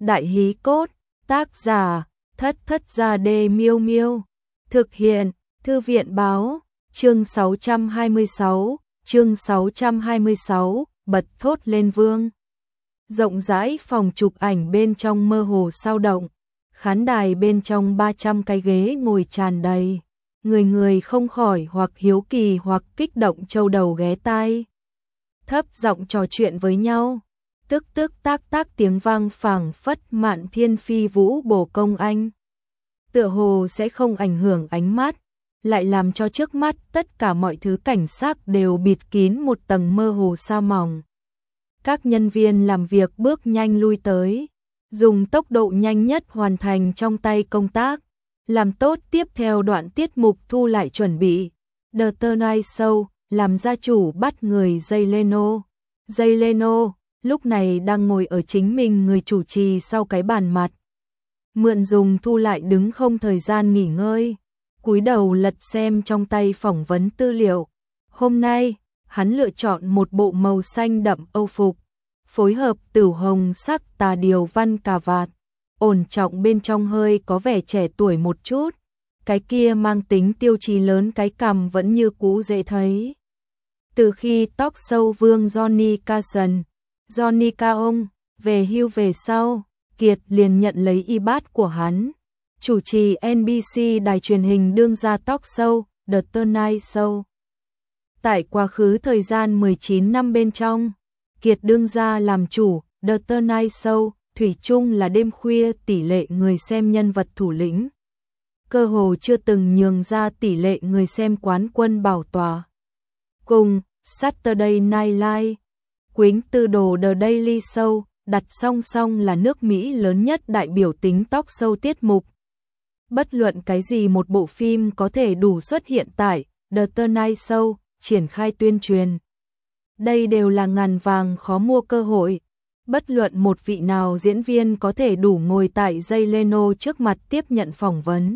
Đại hí cốt, tác giả, Thất Thất Gia Đê Miêu Miêu. Thực hiện, Thư viện báo, chương 626, bật thốt lên vương. Rộng rãi phòng chụp ảnh bên trong mơ hồ sao động, khán đài bên trong 300 cái ghế ngồi tràn đầy, người người không khỏi hoặc hiếu kỳ hoặc kích động châu đầu ghé tai. Thấp giọng trò chuyện với nhau, tức tức tác tác tiếng vang phảng phất Mạn Thiên Phi Vũ bổ công anh. Tựa hồ sẽ không ảnh hưởng ánh mắt, lại làm cho trước mắt tất cả mọi thứ cảnh sắc đều bịt kín một tầng mơ hồ sa mỏng. Các nhân viên làm việc bước nhanh lui tới, dùng tốc độ nhanh nhất hoàn thành trong tay công tác, làm tốt tiếp theo đoạn tiết mục thu lại chuẩn bị. The Tonight Show, làm gia chủ bắt người Jay Leno, lúc này đang ngồi ở chính mình người chủ trì sau cái bàn mặt. Mượn dùng thu lại đứng không thời gian nghỉ ngơi, cúi đầu lật xem trong tay phỏng vấn tư liệu. Hôm nay, hắn lựa chọn một bộ màu xanh đậm Âu phục, phối hợp tửu hồng sắc tà điều văn cà vạt, ổn trọng bên trong hơi có vẻ trẻ tuổi một chút, cái kia mang tính tiêu chí lớn cái cằm vẫn như cũ dễ thấy. Từ khi talk show vương Johnny Carson về hưu về sau, Kiệt liền nhận lấy y bát của hắn, chủ trì NBC đài truyền hình đương gia talk show The Tonight Show. Tại quá khứ thời gian 19 năm bên trong, Kiệt đương gia làm chủ The Tonight Show, thủy chung là đêm khuya tỷ lệ người xem nhân vật thủ lĩnh. Cơ hồ chưa từng nhường ra tỷ lệ người xem quán quân bảo tòa. Cùng Saturday Night Live, Quýnh Tư Đồ The Daily Show, đặt song song là nước Mỹ lớn nhất đại biểu tính talk show tiết mục. Bất luận cái gì một bộ phim có thể đủ xuất hiện tại The Tonight Show, triển khai tuyên truyền. Đây đều là ngàn vàng khó mua cơ hội. Bất luận một vị nào diễn viên có thể đủ ngồi tại Jay Leno trước mặt tiếp nhận phỏng vấn.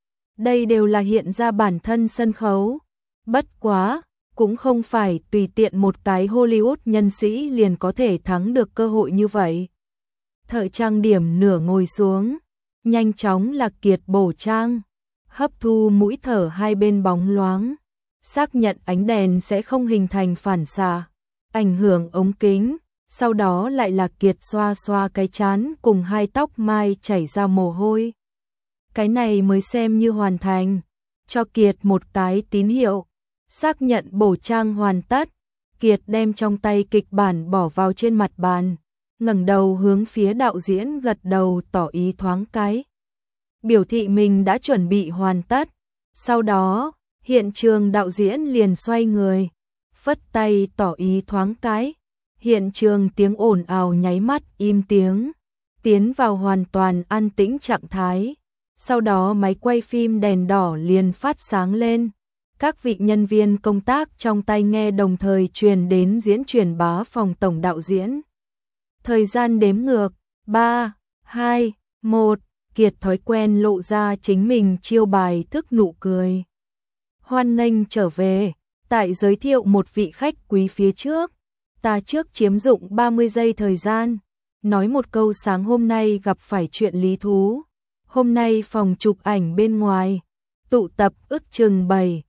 Đây đều là hiện ra bản thân sân khấu. Bất quá, cũng không phải tùy tiện một cái Hollywood nhân sĩ liền có thể thắng được cơ hội như vậy. Thợ trang điểm nửa ngồi xuống, nhanh chóng là Kiệt bổ trang, hấp thu mũi thở hai bên bóng loáng, xác nhận ánh đèn sẽ không hình thành phản xạ, ảnh hưởng ống kính, sau đó lại là Kiệt xoa xoa cái trán cùng hai tóc mai chảy ra mồ hôi. Cái này mới xem như hoàn thành, cho Kiệt một cái tín hiệu. Xác nhận bổ trang hoàn tất, Kiệt đem trong tay kịch bản bỏ vào trên mặt bàn, ngẩng đầu hướng phía đạo diễn gật đầu tỏ ý thoáng cái, biểu thị mình đã chuẩn bị hoàn tất. Sau đó, hiện trường đạo diễn liền xoay người, phất tay tỏ ý thoáng cái, hiện trường tiếng ồn ào nháy mắt im tiếng, tiến vào hoàn toàn an tĩnh trạng thái. Sau đó máy quay phim đèn đỏ liền phát sáng lên. Các vị nhân viên công tác trong tai nghe đồng thời truyền đến diễn truyền bá phòng tổng đạo diễn. Thời gian đếm ngược, 3, 2, 1, Kiệt thói quen lộ ra chính mình chiêu bài thức nụ cười. Hoan nghênh trở về, tại giới thiệu một vị khách quý phía trước, ta trước chiếm dụng 30 giây thời gian, nói một câu sáng hôm nay gặp phải chuyện lý thú. Hôm nay phòng chụp ảnh bên ngoài, tụ tập ước chừng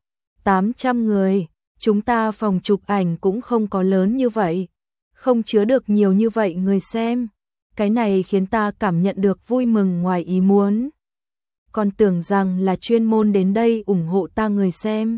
700-800 người, chúng ta phòng chụp ảnh cũng không có lớn như vậy, không chứa được nhiều như vậy người xem. Cái này khiến ta cảm nhận được vui mừng ngoài ý muốn. Còn tưởng rằng là chuyên môn đến đây ủng hộ ta người xem.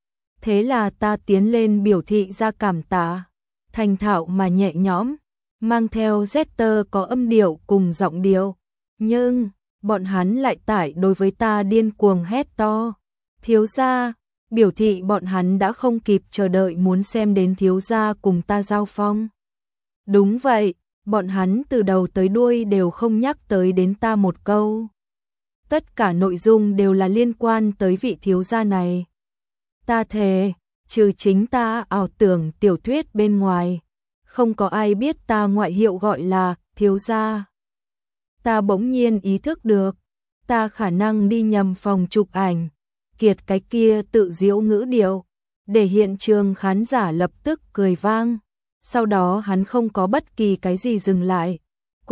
Thế là ta tiến lên biểu thị ra cảm tạ, thành thạo mà nhẹ nhõm, mang theo getter có âm điệu cùng giọng điệu. Nhưng, bọn hắn lại tải đối với ta điên cuồng hét to. Thiếu gia, biểu thị bọn hắn đã không kịp chờ đợi muốn xem đến thiếu gia cùng ta giao phong. Đúng vậy, bọn hắn từ đầu tới đuôi đều không nhắc tới đến ta một câu. Tất cả nội dung đều là liên quan tới vị thiếu gia này. Ta thề, trừ chính ta ảo tưởng tiểu thuyết bên ngoài, không có ai biết ta ngoại hiệu gọi là thiếu gia. Ta bỗng nhiên ý thức được, ta khả năng đi nhầm phòng chụp ảnh. Kiệt cái kia tự giễu ngữ điệu, để hiện trường khán giả lập tức cười vang. Sau đó hắn không có bất kỳ cái gì dừng lại,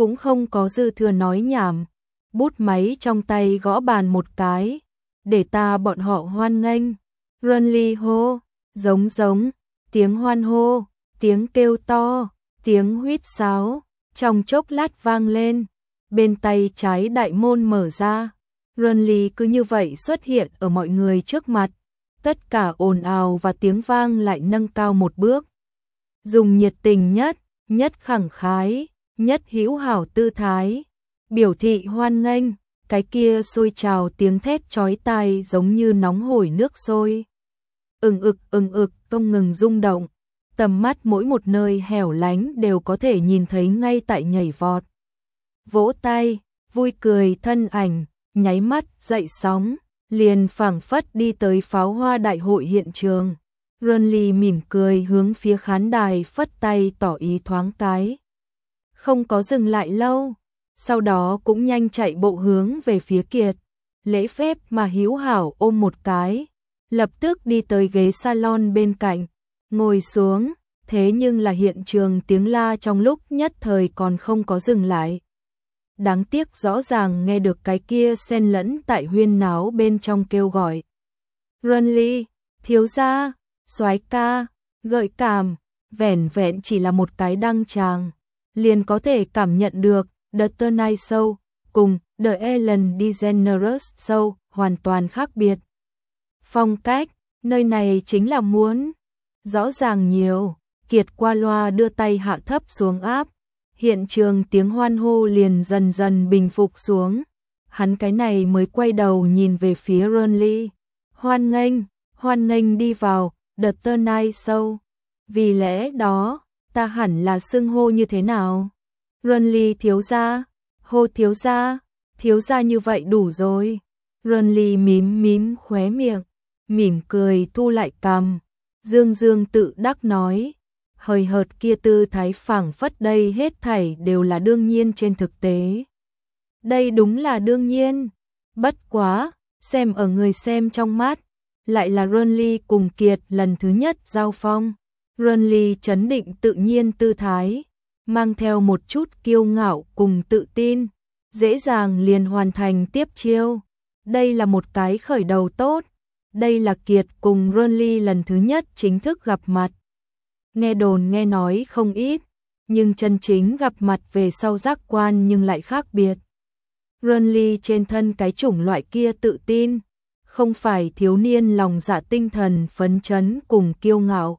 cũng không có dư thừa nói nhảm, bút máy trong tay gõ bàn một cái, để ta bọn họ hoan nghênh. Renly hô, giống, tiếng hoan hô, tiếng kêu to, tiếng huýt sáo, trong chốc lát vang lên, bên tay trái đại môn mở ra. Renly cứ như vậy xuất hiện ở mọi người trước mặt, tất cả ồn ào và tiếng vang lại nâng cao một bước. Dùng nhiệt tình nhất, nhất khẳng khái, nhất hữu hảo tư thái, biểu thị hoan nghênh, cái kia sôi trào tiếng thét chói tai giống như nóng hổi nước sôi. Ừng ực, không ngừng rung động, tầm mắt mỗi một nơi hẻo lánh đều có thể nhìn thấy ngay tại nhảy vọt. Vỗ tay, vui cười thân ảnh, nháy mắt dậy sóng, liền phảng phất đi tới pháo hoa đại hội hiện trường. Renly mỉm cười hướng phía khán đài phất tay tỏ ý thoáng cái. Không có dừng lại lâu, sau đó cũng nhanh chạy bộ hướng về phía Kiệt, lễ phép mà hữu hảo ôm một cái, lập tức đi tới ghế salon bên cạnh, ngồi xuống, thế nhưng là hiện trường tiếng la trong lúc nhất thời còn không có dừng lại. Đáng tiếc rõ ràng nghe được cái kia xen lẫn tại huyên náo bên trong kêu gọi. Renly, thiếu gia, soái ca, gợi cảm, vẻn vẹn chỉ là một cái đăng tràng, liền có thể cảm nhận được The Tonight Show cùng The Ellen DeGeneres Show hoàn toàn khác biệt. Phong cách, nơi này chính là muốn rõ ràng nhiều. Kiệt qua loa đưa tay hạ thấp xuống áp, hiện trường tiếng hoan hô liền dần dần bình phục xuống. Hắn cái này mới quay đầu nhìn về phía Renly. Hoan nghênh đi vào The Tonight Show. Vì lẽ đó, ta hẳn là xưng hô như thế nào? Renly thiếu gia, hô thiếu gia như vậy đủ rồi. Renly mím khóe miệng, mỉm cười thu lại cằm, dương tự đắc nói, hời hợt kia tư thái phảng phất đây hết thảy đều là đương nhiên trên thực tế. Đây đúng là đương nhiên, bất quá, xem ở người xem trong mắt, lại là Renly cùng Kiệt lần thứ nhất giao phong. Renly trấn định tự nhiên tư thái, mang theo một chút kiêu ngạo cùng tự tin, dễ dàng liền hoàn thành tiếp chiêu. Đây là một cái khởi đầu tốt. Đây là Kiệt cùng Renly lần thứ nhất chính thức gặp mặt. Nghe đồn nghe nói không ít, nhưng chân chính gặp mặt về sau giác quan nhưng lại khác biệt. Renly trên thân cái chủng loại kia tự tin, không phải thiếu niên lòng dạ tinh thần phấn chấn cùng kiêu ngạo,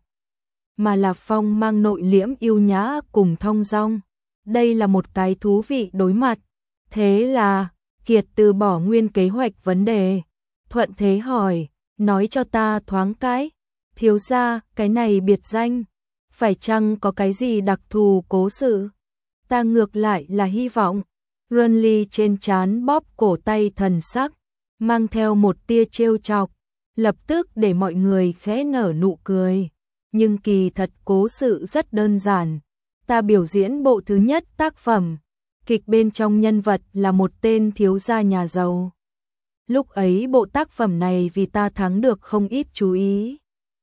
mà là phong mang nội liễm yêu nhã cùng thong dong. Đây là một cái thú vị đối mặt. Thế là, Kiệt từ bỏ nguyên kế hoạch vấn đề, thuận thế hỏi, nói cho ta thoáng cái, thiếu gia, cái này biệt danh, phải chăng có cái gì đặc thù cố sự? Ta ngược lại là hy vọng. Renly trên trán bóp cổ tay thần sắc, mang theo một tia trêu chọc, lập tức để mọi người khẽ nở nụ cười. Nhưng kỳ thật cố sự rất đơn giản. Ta biểu diễn bộ thứ nhất tác phẩm, kịch bên trong nhân vật là một tên thiếu gia nhà giàu. Lúc ấy bộ tác phẩm này vì ta thắng được không ít chú ý.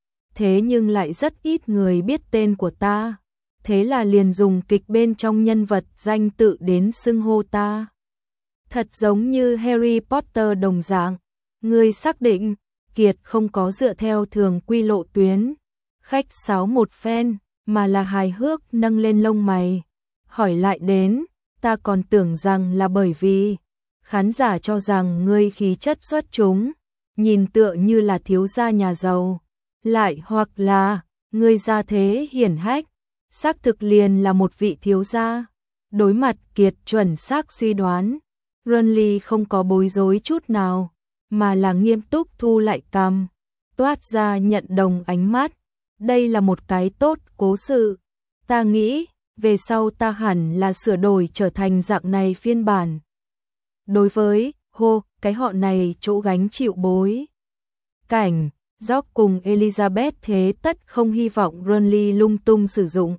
Thế nhưng lại rất ít người biết tên của ta. Thế là liền dùng kịch bên trong nhân vật danh tự đến xưng hô ta. Thật giống như Harry Potter đồng dạng. Ngươi xác định, Kiệt không có dựa theo thường quy lộ tuyến, khách sáo một phen, mà là hài hước nâng lên lông mày. Hỏi lại đến, ta còn tưởng rằng là bởi vì khán giả cho rằng ngươi khí chất xuất chúng, nhìn tựa như là thiếu gia nhà giàu, lại hoặc là ngươi gia thế hiển hách, xác thực liền là một vị thiếu gia. Đối mặt Kiệt chuẩn xác suy đoán, Renly không có bối rối chút nào, mà là nghiêm túc thu lại cằm, toát ra nhận đồng ánh mắt. Đây là một cái tốt cố sự. Ta nghĩ, về sau ta hẳn là sửa đổi trở thành dạng này phiên bản. Đối với, cái họ này chỗ gánh chịu bối cảnh, George cùng Elizabeth thế tất không hy vọng Renly lung tung sử dụng.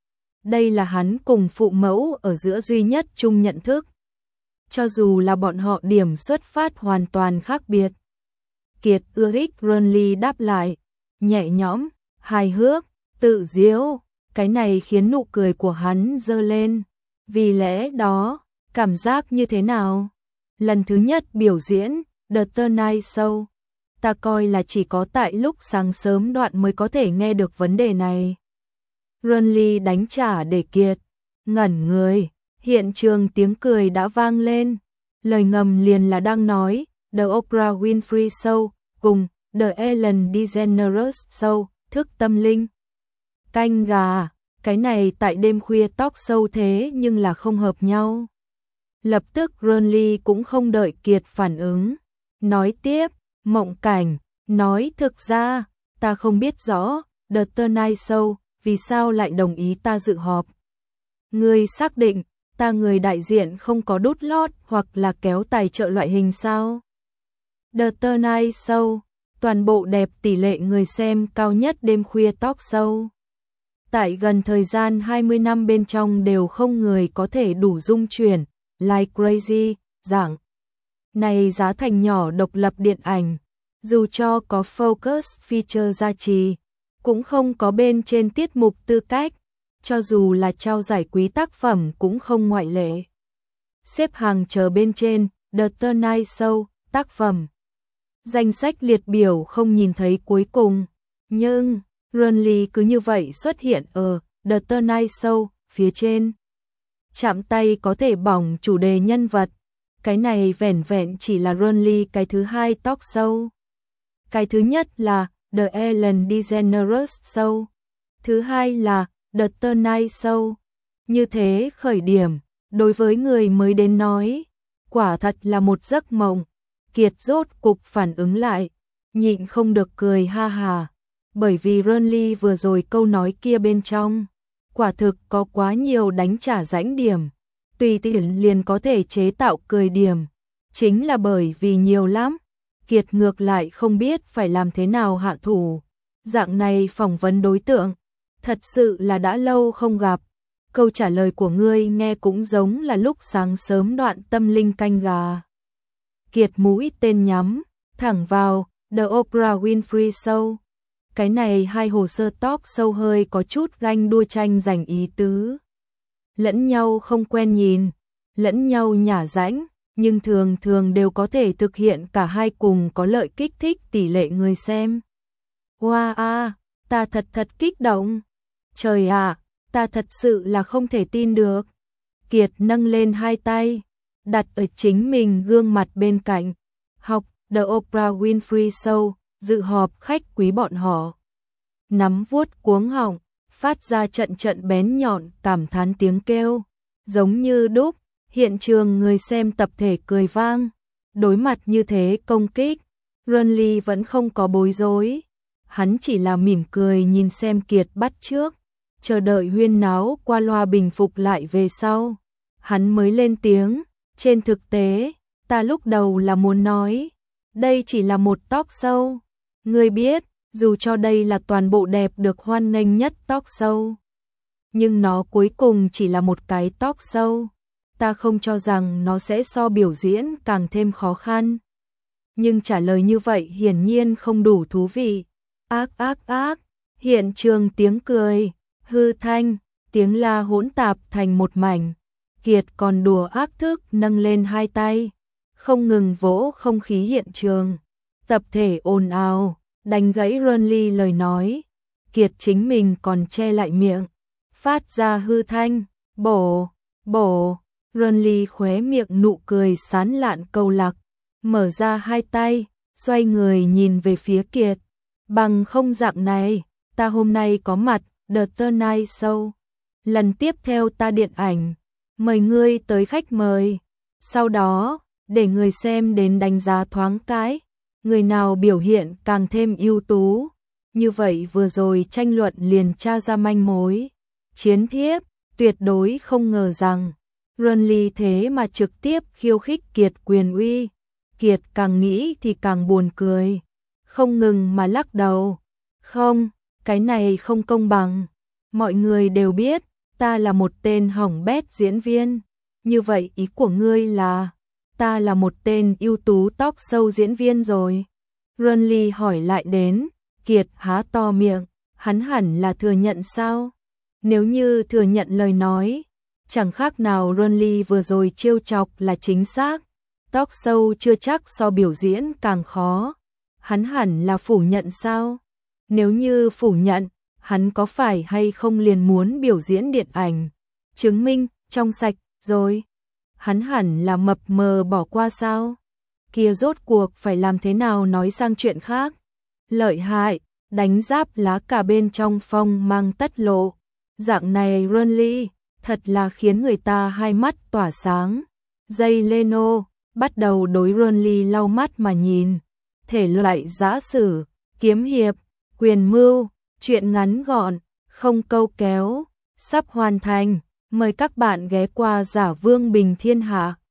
Đây là hắn cùng phụ mẫu ở giữa duy nhất chung nhận thức. Cho dù là bọn họ điểm xuất phát hoàn toàn khác biệt. Kiệt ưa thích Renly đáp lại, nhẹ nhõm, hài hước, tự diễu, cái này khiến nụ cười của hắn dơ lên. Vì lẽ đó, cảm giác như thế nào? Lần thứ nhất biểu diễn The Tonight Show, ta coi là chỉ có tại lúc sáng sớm đoạn mới có thể nghe được vấn đề này. Ronly đánh trả để Kiệt ngẩn người, hiện trường tiếng cười đã vang lên. Lời ngầm liền là đang nói The Oprah Winfrey Show cùng The Ellen DeGeneres Show, thức tâm linh. Canh gà, cái này tại đêm khuya talk show thế nhưng là không hợp nhau. Lập tức Ronly cũng không đợi Kiệt phản ứng. Nói tiếp, Mộng Cảnh, nói thực ra, ta không biết rõ, The Tonight Show, vì sao lại đồng ý ta dự họp. Ngươi xác định, ta người đại diện không có đút lót hoặc là kéo tài trợ loại hình sao? The Tonight Show, toàn bộ đẹp tỷ lệ người xem cao nhất đêm khuya talk show. Tại gần thời gian 20 năm bên trong đều không người có thể đủ dung chuyển, like crazy, dạng. Này giá thành nhỏ độc lập điện ảnh, dù cho có focus feature gia trì, cũng không có bên trên tiết mục tư cách, cho dù là trao giải quý tác phẩm cũng không ngoại lệ. Xếp hàng chờ bên trên, The Tonight Show, tác phẩm. Danh sách liệt biểu không nhìn thấy cuối cùng, nhưng Ronly cứ như vậy xuất hiện ở The Tonight Show phía trên. Chạm tay có thể bỏng chủ đề nhân vật. Cái này vẻn vẹn chỉ là Ronly cái thứ hai talk show. Cái thứ nhất là The Ellen DeGeneres Show. Thứ hai là The Tonight Show. Như thế khởi điểm, đối với người mới đến nói, quả thật là một giấc mộng. Kiệt rốt cục phản ứng lại, nhịn không được cười ha hà. Bởi vì Ronly vừa rồi câu nói kia bên trong, quả thực có quá nhiều đánh trả rãnh điểm. Tùy tiện liền có thể chế tạo cười điểm. Chính là bởi vì nhiều lắm, Kiệt ngược lại không biết phải làm thế nào hạ thủ. Dạng này phỏng vấn đối tượng, thật sự là đã lâu không gặp. Câu trả lời của ngươi nghe cũng giống là lúc sáng sớm đoạn tâm linh canh gà. Kiệt mũi tên nhắm, thẳng vào The Oprah Winfrey Show. Cái này hai hồ sơ talk show hơi có chút ganh đua tranh giành ý tứ. Lẫn nhau không quen nhìn, lẫn nhau nhả rãnh, nhưng thường thường đều có thể thực hiện cả hai cùng có lợi kích thích tỷ lệ người xem. Wow, ta thật kích động. Trời ạ, ta thật sự là không thể tin được. Kiệt nâng lên hai tay, đặt ở chính mình gương mặt bên cạnh. Học The Oprah Winfrey Show, dự họp khách quý bọn họ. Nắm vuốt cuống họng, phát ra trận bén nhọn cảm thán tiếng kêu. Giống như đúc, hiện trường người xem tập thể cười vang. Đối mặt như thế công kích, Ronly vẫn không có bối rối. Hắn chỉ là mỉm cười nhìn xem Kiệt bắt trước, chờ đợi huyên náo qua loa bình phục lại về sau. Hắn mới lên tiếng, trên thực tế, ta lúc đầu là muốn nói, đây chỉ là một talk show. Ngươi biết, dù cho đây là toàn bộ đẹp được hoan nghênh nhất talk show, nhưng nó cuối cùng chỉ là một cái talk show. Ta không cho rằng nó sẽ so biểu diễn càng thêm khó khăn. Nhưng trả lời như vậy hiển nhiên không đủ thú vị. Ác, hiện trường tiếng cười, hư thanh, tiếng la hỗn tạp thành một mảnh. Kiệt còn đùa ác thức nâng lên hai tay, không ngừng vỗ không khí hiện trường. Tập thể ồn ào, đánh gãy Ronly lời nói. Kiệt chính mình còn che lại miệng, phát ra hư thanh, bổ. Ronly khóe miệng nụ cười sán lạn câu lạc, mở ra hai tay, xoay người nhìn về phía Kiệt. Bằng không dạng này, ta hôm nay có mặt The Tonight Show. Lần tiếp theo ta điện ảnh, mời ngươi tới khách mời. Sau đó, để người xem đến đánh giá thoáng cái, người nào biểu hiện càng thêm ưu tú. Như vậy vừa rồi tranh luận liền tra ra manh mối. Chiến thiếp, tuyệt đối không ngờ rằng Ronly thế mà trực tiếp khiêu khích Kiệt quyền uy. Kiệt càng nghĩ thì càng buồn cười, không ngừng mà lắc đầu. Không, cái này không công bằng. Mọi người đều biết, ta là một tên hỏng bét diễn viên. Như vậy ý của ngươi là, ta là một tên ưu tú talk show diễn viên rồi. Ronly hỏi lại đến, Kiệt há to miệng, hắn hẳn là thừa nhận sao? Nếu như thừa nhận lời nói, chẳng khác nào Ronly vừa rồi trêu chọc là chính xác. Talk show chưa chắc so biểu diễn càng khó. Hắn hẳn là phủ nhận sao? Nếu như phủ nhận, hắn có phải hay không liền muốn biểu diễn điện ảnh? Chứng minh, trong sạch, rồi. Hắn hẳn là mập mờ bỏ qua sao? Kia rốt cuộc phải làm thế nào nói sang chuyện khác? Lợi hại, đánh giáp lá cả bên trong phong mang tất lộ. Dạng này Ronly, thật là khiến người ta hai mắt tỏa sáng. Jay Leno bắt đầu đối Ronly lau mắt mà nhìn. Thể loại giã sử, kiếm hiệp, quyền mưu, truyện ngắn gọn, không câu kéo, sắp hoàn thành. Mời các bạn ghé qua Giả Vương Bình Thiên Hạ.